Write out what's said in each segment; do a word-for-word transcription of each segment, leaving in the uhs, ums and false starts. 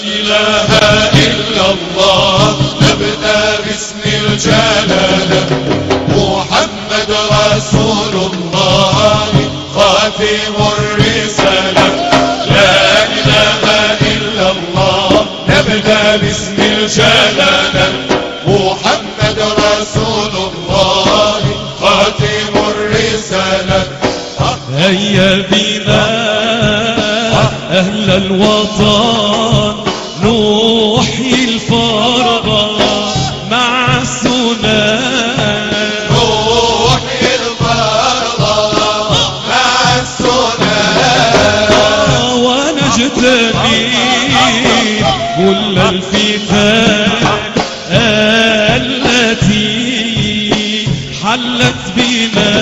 إله إلا الله نبدأ باسم الجلالة محمد رسول الله خاتم الرسالة لا إله إلا الله نبدأ باسم الجلالة محمد رسول الله خاتم الرسالة هيا بنا أهل الوطن نحيي الفرح مع السنان نحيي الفرح مع السنان ونجتني كل الفتن التي حلت بنا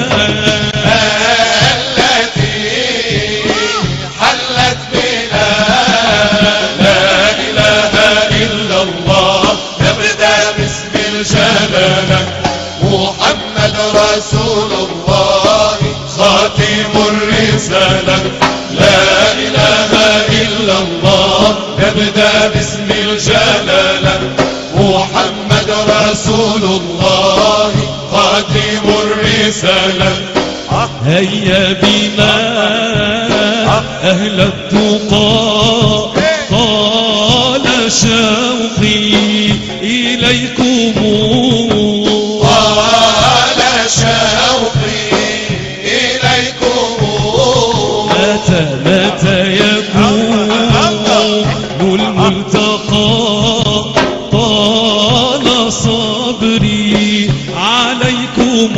محمد رسول الله خاتم الرسالة لا إله إلا الله نبدأ باسم الجلالة محمد رسول الله خاتم الرسالة هيا بنا أهل التقى طال شوقي إليكم طال شوقي إليكم متى متى يكون الملتقى طال صبري عليكم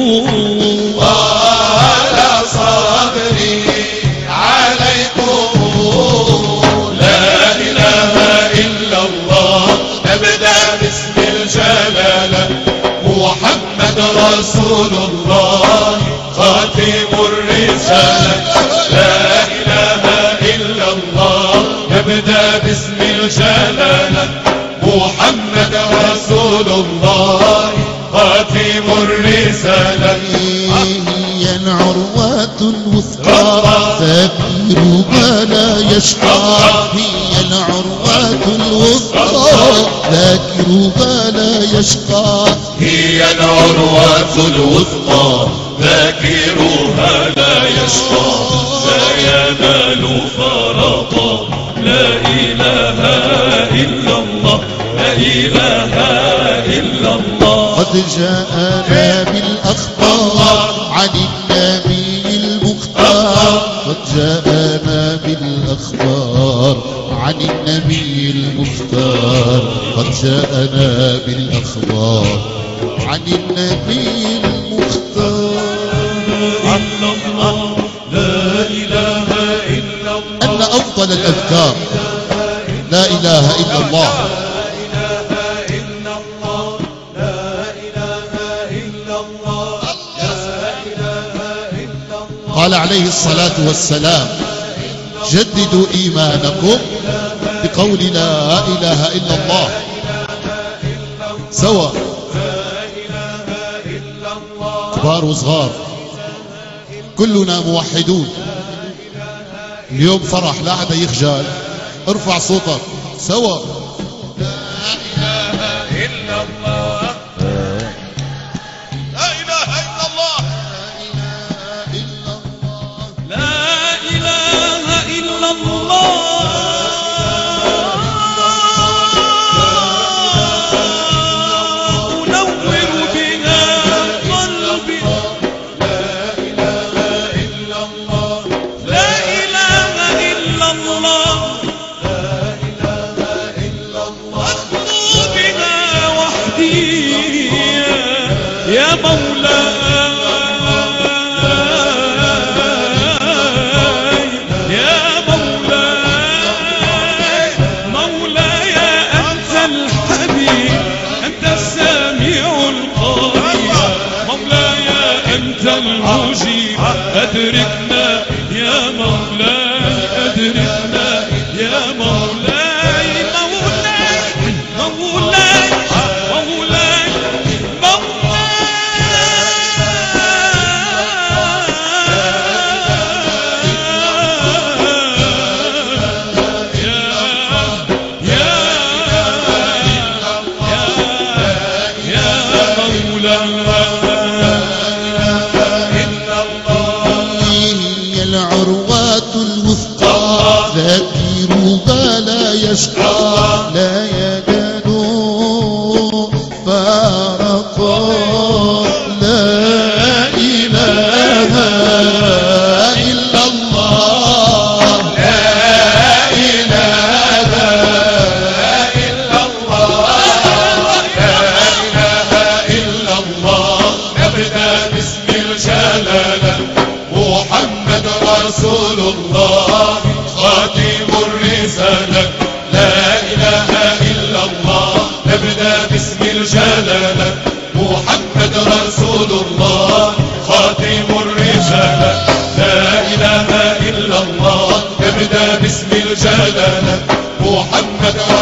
طال صبري عليكم لا إله إلا الله نبدأ باسم الجلالة محمد رسول الله خاتم الرسالة لا إله إلا الله نبدأ باسم الجلالة محمد رسول الله خاتم الرسالة هي العروة الوثقى ذاكر ما لا يشقى هي العروة الوثقى ذاكر ما لا يشقى هي العروة الوثقى ذاكرها لا يشقى لا ينال فرطا لا إله إلا الله لا إله إلا الله قد جاءنا بالأخبار عن النبي المختار قد جاءنا بالأخبار عن النبي المختار قد جاءنا بالأخبار عن النبي المختار إلا الله لا إله إلا الله أن أفضل الأذكار لا إله إلا الله قال عليه الصلاة والسلام جددوا إيمانكم بقول لا إله إلا الله سوا كبار وصغار كلنا موحدون اليوم فرح لا حدا يخجل ارفع صوتك سوا يا مولاي يا مولاي مولاي أنت الحبيب أنت السميع القريب مولاي أنت المجيب أدركنا يا مولاي أدركنا يا مولاي مولاي مولاي مولاي نبدأ باسم الجلالة محمد